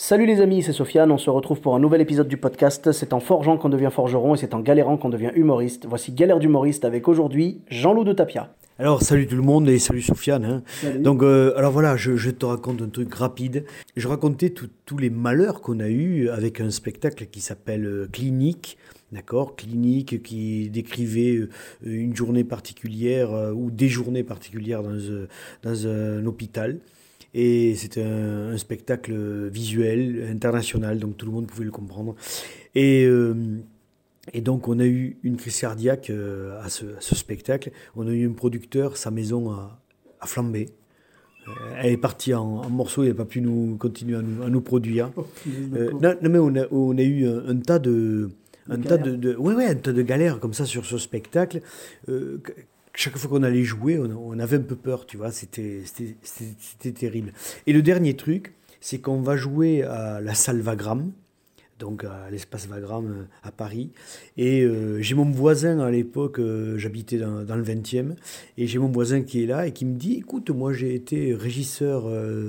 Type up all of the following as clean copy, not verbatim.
Salut les amis, c'est Sofiane, on se retrouve pour un nouvel épisode du podcast. C'est en forgeant qu'on devient forgeron et c'est en galérant qu'on devient humoriste. Voici Galère d'humoriste avec aujourd'hui Jean-Loup de Tapia. Alors, salut tout le monde et salut Sofiane. Salut. Donc, alors voilà, je te raconte un truc rapide. Je racontais tous les malheurs qu'on a eus avec un spectacle qui s'appelle Clinique. D'accord, Clinique qui décrivait une journée particulière ou des journées particulières dans un hôpital. Et c'était un spectacle visuel, international, donc tout le monde pouvait le comprendre. Et, euh, et donc on a eu une crise cardiaque à ce spectacle. On a eu un producteur, sa maison a flambé. Elle est partie en morceaux, il n'a pas pu continuer à nous produire. Non, mais on a eu un tas de... Un tas un tas de galères comme ça sur ce spectacle. Chaque fois qu'on allait jouer, on avait un peu peur, tu vois, c'était terrible. Et le dernier truc, c'est qu'on va jouer à la salle Wagram, donc à l'espace Wagram à Paris. Et j'ai mon voisin à l'époque, j'habitais dans le 20e, et j'ai mon voisin qui est là et qui me dit, écoute, moi j'ai été régisseur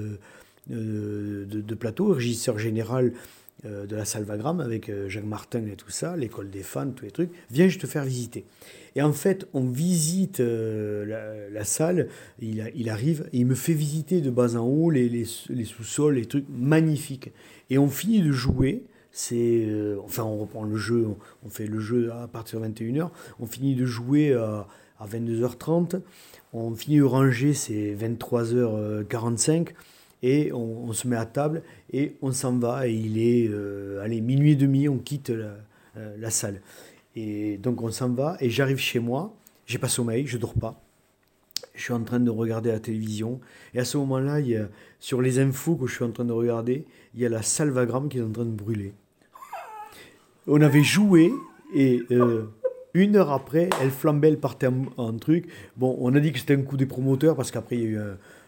de plateau, régisseur général de la salle Wagram avec Jacques Martin et tout ça, l'école des fans, tous les trucs. Viens, je te faire visiter. Et en fait, on visite la salle, il arrive et il me fait visiter de bas en haut les sous-sols, les trucs magnifiques. Et on finit de jouer, enfin on reprend le jeu, on fait le jeu à partir de 21h, on finit de jouer à 22h30, on finit de ranger, c'est 23h45, et on se met à table et on s'en va et il est minuit et demi, on quitte la salle. Et donc on s'en va et j'arrive chez moi, j'ai pas sommeil, je dors pas. Je suis en train de regarder la télévision et à ce moment-là, sur les infos que je suis en train de regarder, il y a la salle Wagram qui est en train de brûler. On avait joué et une heure après, elle flambait, elle partait en truc. Bon, on a dit que c'était un coup des promoteurs parce qu'après il y a eu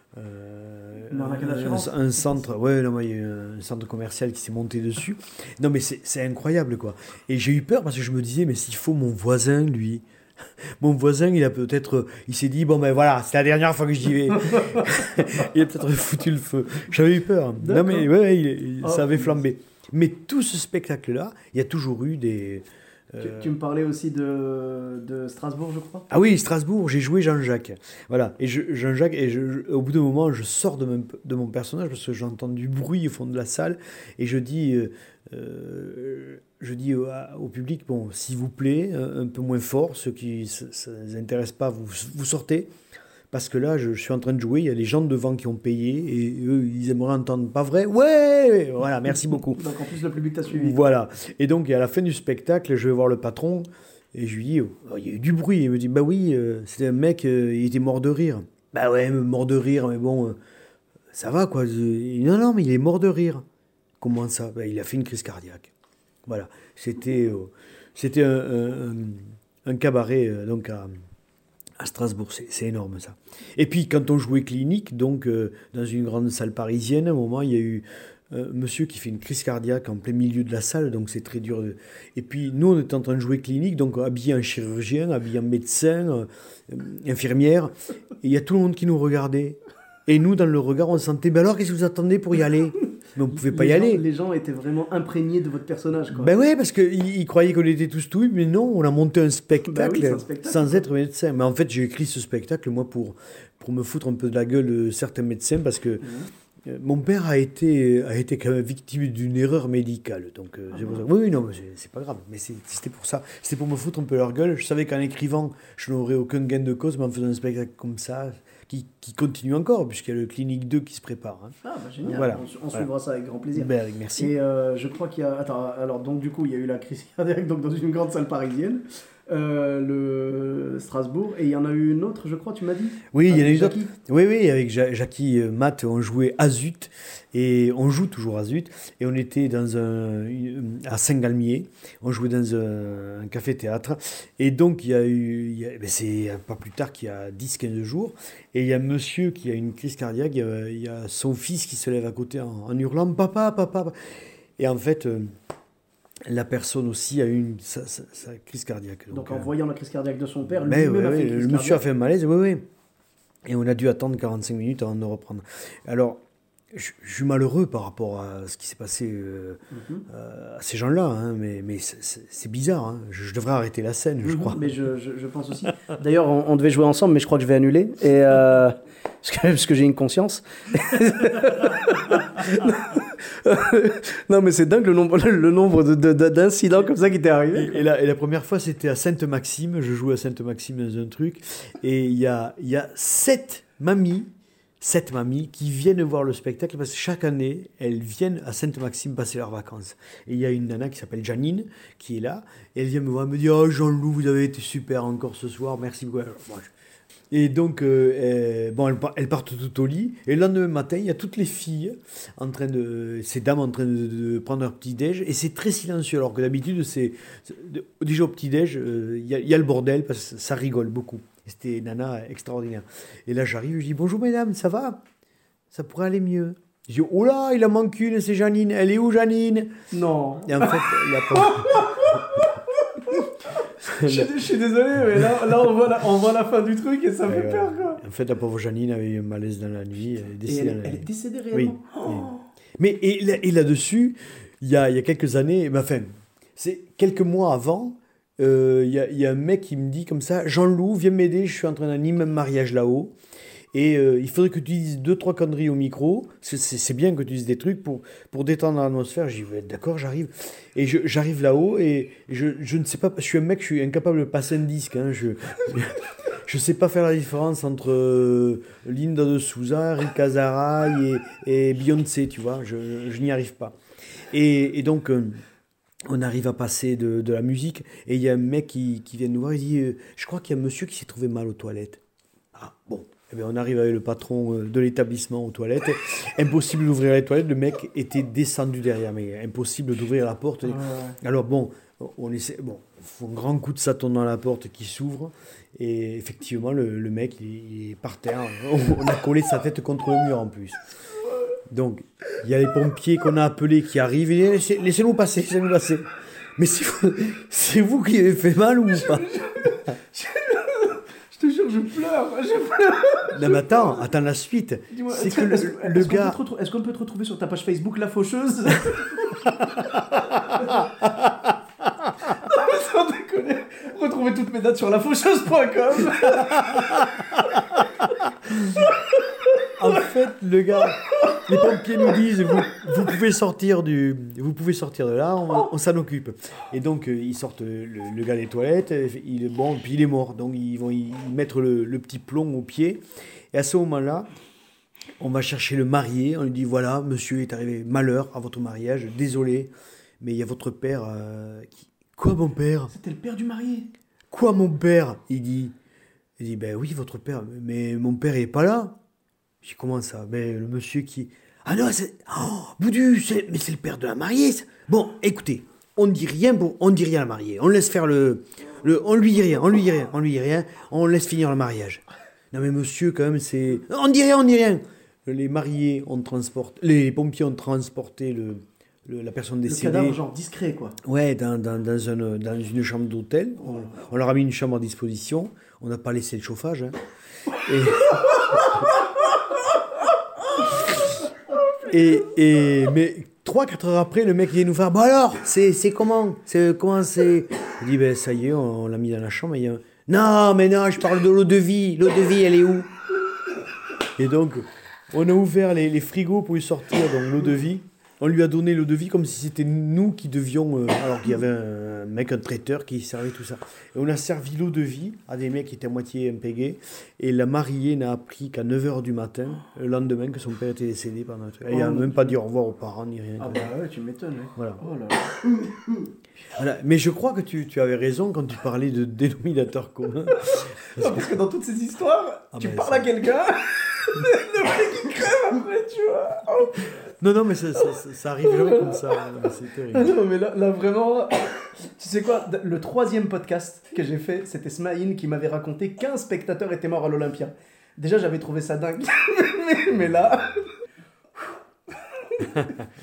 un centre, ouais, non, il y a eu un centre commercial qui s'est monté dessus. Non, mais c'est incroyable, quoi. Et j'ai eu peur parce que je me disais, mais s'il faut mon voisin, lui. Mon voisin, il s'est dit, bon ben voilà, c'est la dernière fois que j'y vais. Il a peut-être foutu le feu. J'avais eu peur. D'accord. Non, mais ouais, ça avait flambé. Mais tout ce spectacle-là, il y a toujours eu des... Tu me parlais aussi de Strasbourg, je crois. Ah oui, Strasbourg, j'ai joué Jean-Jacques. Voilà. Et Jean-Jacques, au bout d'un moment, je sors de mon personnage parce que j'entends du bruit au fond de la salle et je dis au public, bon, s'il vous plaît, un peu moins fort, ceux qui ça ne les intéresse pas, vous sortez. Parce que là, je suis en train de jouer, il y a les gens devant qui ont payé et eux, ils aimeraient entendre pas vrai. Ouais, voilà, merci beaucoup. Donc en plus, le public t'a suivi. Voilà. Et donc, à la fin du spectacle, je vais voir le patron et je lui dis, oh, il y a eu du bruit. Il me dit, bah oui, c'était un mec, il était mort de rire. Bah ouais, mort de rire, mais bon, ça va quoi. Non, mais il est mort de rire. Comment ça? Bah, il a fait une crise cardiaque. Voilà. C'était un cabaret donc à Strasbourg, c'est énorme ça. Et puis quand on jouait Clinique, donc dans une grande salle parisienne, à un moment il y a eu un monsieur qui fait une crise cardiaque en plein milieu de la salle, donc c'est très dur. Et puis nous on était en train de jouer Clinique, donc habillé en chirurgien, habillé en médecin, infirmière, et il y a tout le monde qui nous regardait. Et nous dans le regard on sentait, ben alors qu'est-ce que vous attendez pour y aller? Mais on pouvait pas y aller. Les gens étaient vraiment imprégnés de votre personnage, quoi. Ben ouais, parce qu'ils croyaient qu'on était tous touilles, mais non, on a monté un spectacle, c'est un spectacle, sans être médecin. Mais en fait, j'ai écrit ce spectacle, moi, pour me foutre un peu de la gueule de certains médecins, parce que mon père a été quand même victime d'une erreur médicale. Donc, c'est pour ça. Oui, non, mais c'est pas grave. Mais c'était pour ça. C'était pour me foutre un peu leur gueule. Je savais qu'en écrivant, je n'aurais aucun gain de cause, mais en faisant un spectacle comme ça, qui continue encore, puisqu'il y a le Clinique 2 qui se prépare. Hein. Ah, bah génial. Voilà. On suivra ça avec grand plaisir. Ben, merci. Et je crois qu'il y a... Attends, alors donc du coup, il y a eu la crise cardiaque donc, dans une grande salle parisienne, le Strasbourg, et il y en a eu une autre, je crois, tu m'as dit? Oui, il y en a eu d'autres. Jackie. Oui, avec Jackie Matt, on jouait Azut, et on joue toujours Azut, et on était à Saint-Galmier, on jouait dans un café-théâtre, et donc c'est pas plus tard qu'il y a 10-15 jours, et il y a un monsieur qui a une crise cardiaque, il y a son fils qui se lève à côté en hurlant « Papa, papa !» Et en fait... la personne aussi a eu sa crise cardiaque. Donc en voyant la crise cardiaque de son père, lui-même lui-même a fait une crise le monsieur a cardiaque. fait un malaise, oui. Et on a dû attendre 45 minutes avant de reprendre. Alors, je suis malheureux par rapport à ce qui s'est passé à ces gens-là, hein, mais c'est bizarre. Hein. Je devrais arrêter la scène, je crois. Mais je pense aussi. D'ailleurs, on devait jouer ensemble, mais je crois que je vais annuler. Et, parce que j'ai une conscience. Non, mais c'est dingue le nombre d'incidents comme ça qui t'est arrivé. Et la première fois, c'était à Sainte-Maxime. Je jouais à Sainte-Maxime dans un truc. Et il y a 7 mamies qui viennent voir le spectacle parce que chaque année, elles viennent à Sainte-Maxime passer leurs vacances. Et il y a une nana qui s'appelle Janine qui est là. Et elle vient me voir, elle me dit « Oh Jean-Loup, vous avez été super encore ce soir, merci beaucoup. » Et donc, elles partent tout au lit. Et le lendemain matin, il y a toutes les filles, ces dames en train de prendre leur petit-déj. Et c'est très silencieux. Alors que d'habitude, déjà au petit-déj, il y a le bordel parce que ça rigole beaucoup. Et c'était une nana extraordinaire. Et là, j'arrive, je dis « Bonjour mesdames, ça va ? Ça pourrait aller mieux. » Je dis « Oh là, il en manque une, c'est Janine. Elle est où Janine ?» Non. Et en fait, Je suis désolé, mais là on voit la fin du truc et ça fait peur, quoi. En fait, la pauvre Janine avait eu un malaise dans la nuit. Elle est décédée. Elle est décédée réellement. Oui. Oui. Mais et là-dessus, il y a quelques années, c'est quelques mois avant, il y a un mec qui me dit comme ça, Jean-Loup, viens m'aider, je suis en train d'animer un mariage là-haut. Et il faudrait que tu dises 2-3 conneries au micro. C'est bien que tu dises des trucs pour détendre l'atmosphère. J'ai dit, d'accord, j'arrive. Et j'arrive là-haut et je ne sais pas, je suis un mec, je suis incapable de passer un disque. Hein, je sais pas faire la différence entre Linda de Souza, Rick Azaray et Beyoncé, tu vois. Je n'y arrive pas. Et donc, on arrive à passer de la musique. Et il y a un mec qui vient nous voir, il dit, je crois qu'il y a un monsieur qui s'est trouvé mal aux toilettes. Ah, bon. Eh bien, on arrive avec le patron de l'établissement aux toilettes. Impossible d'ouvrir les toilettes. Le mec était descendu derrière, mais impossible d'ouvrir la porte. Ouais. Alors bon, on essaie. Bon, il faut un grand coup de satan dans la porte qui s'ouvre. Et effectivement, le mec, il est par terre. On a collé sa tête contre le mur en plus. Donc, il y a les pompiers qu'on a appelés qui arrivent. Et laissez-nous passer, laissez-nous passer. Mais c'est vous qui avez fait mal ou pas? Je te jure, je pleure. Non mais attends la suite. Dis-moi, c'est que le gars... Est-ce qu'on peut te retrouver sur ta page Facebook, La Faucheuse? Non, sans déconner. Retrouvez toutes mes dates sur lafaucheuse.com. En fait, le gars, les pompiers nous disent vous pouvez sortir de là, on s'en occupe. Et donc ils sortent le gars des toilettes, puis il est mort. Donc ils vont y mettre le petit plomb au pied. Et à ce moment-là, on va chercher le marié, on lui dit voilà, monsieur est arrivé malheur à votre mariage, désolé, mais il y a votre père qui... Quoi mon père? C'était le père du marié. Quoi mon père? Il dit ben oui, votre père, mais mon père il est pas là. Je dis comment ça? Ben le monsieur qui... Ah non, c'est... Oh, Boudu, mais c'est le père de la mariée. Bon, écoutez, on dit rien à la mariée. On laisse faire on lui dit rien. On laisse finir le mariage. Non mais monsieur, quand même, c'est... On dit rien. Les pompiers ont transporté la personne décédée. Le cadavre, genre discret, quoi. Ouais, dans une chambre d'hôtel. On leur a mis une chambre à disposition. On n'a pas laissé le chauffage. Hein. Mais 3-4 heures après, le mec vient nous faire « Bon alors, c'est comment c'est... » Il dit ben, « Ça y est, on l'a mis dans la chambre. » Non, je parle de l'eau de vie. L'eau de vie, elle est où? Et donc, on a ouvert les frigos pour lui sortir donc, l'eau de vie. On lui a donné l'eau de vie comme si c'était nous qui devions... alors qu'il y avait un traiteur qui servait tout ça. Et on a servi l'eau de vie à des mecs qui étaient à moitié impégués. Et la mariée n'a appris qu'à 9h du matin, le lendemain, que son père était décédé pendant un truc. Elle n'a même pas dit au revoir aux parents, ni rien. Ah bah ouais, tu m'étonnes. Ouais. Voilà. Oh là. Voilà. Mais je crois que tu avais raison quand tu parlais de dénominateur commun. Parce que dans toutes ces histoires, tu parles à quelqu'un, le mec il crève après, tu vois. Oh. Non, mais ça arrive jamais comme ça. C'est terrible. Non, mais là vraiment... Tu sais quoi, le 3e podcast que j'ai fait, c'était Smaïn qui m'avait raconté qu'1 spectateur était mort à l'Olympia. Déjà, j'avais trouvé ça dingue. mais là...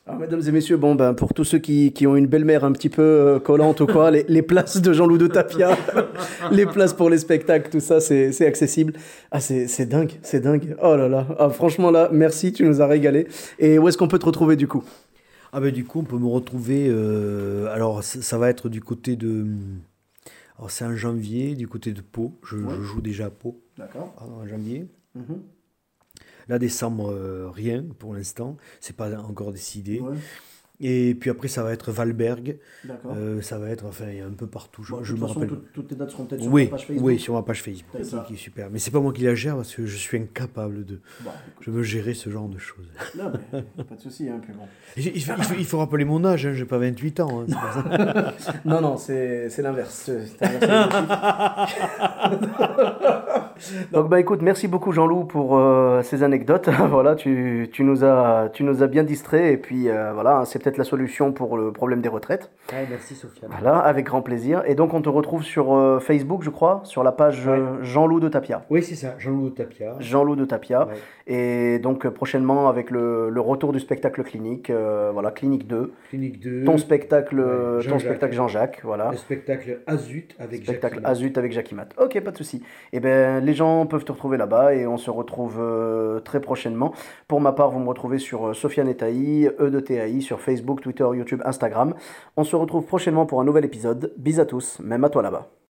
Alors, mesdames et messieurs, bon, ben, pour tous ceux qui ont une belle-mère un petit peu collante ou quoi, les places de Jean-Loup de Tapia, les places pour les spectacles, tout ça, c'est accessible. Ah, c'est dingue, c'est dingue. Oh là là. Ah, franchement, là, merci, tu nous as régalé. Et où est-ce qu'on peut te retrouver du coup? Ah ben du coup, on peut me retrouver. Alors, ça va être du côté de. Alors, c'est en janvier, du côté de Pau. Ouais. Je joue déjà à Pau D'accord. en janvier. Mhm. Là, décembre, rien pour l'instant. C'est pas encore décidé. Ouais, Et puis après, ça va être Valberg. d'accord. Ça va être, enfin, il y a un peu partout. Bon, de Je toute me façon, rappelle. toutes tes dates seront peut-être sur ta Oui, page Facebook. oui, sur ma page Facebook, C'est ça. qui est super. Mais c'est pas moi qui la gère parce que je suis incapable de, Bon, écoute, je veux gérer ce genre de choses. non, mais pas de souci, hein, puis bon. Il faut rappeler mon âge, hein, j'ai pas 28 ans. Hein, c'est pour ça. Non, non, c'est l'inverse. C'est inversé les chiffres. Donc, bah écoute, merci beaucoup Jean-Loup pour ces anecdotes. Voilà, tu nous as bien distrait et puis voilà, c'est peut-être la solution pour le problème des retraites. Ouais, merci Sofiane. Voilà, avec grand plaisir. Et donc, on te retrouve sur Facebook, je crois, sur la page Ouais. Jean-Loup de Tapia. Oui, c'est ça, Jean-Loup Tapia. Jean-Loup de Tapia. Ouais. Et donc, prochainement, avec le retour du spectacle clinique, voilà, Clinique 2. Clinique 2. Ton spectacle, Ouais, ton Jean-Jacques. spectacle Jean-Jacques, voilà. Le spectacle Azut avec Spectacle Jacques Azut avec Jackie Mat. Ok, pas de souci. Et ben, les gens peuvent te retrouver là-bas et on se retrouve très prochainement. Pour ma part, vous me retrouvez sur Sofiane Etaï, E de TAI, sur Facebook, Twitter, YouTube, Instagram. On se retrouve prochainement pour un nouvel épisode. Bis à tous, même à toi là-bas.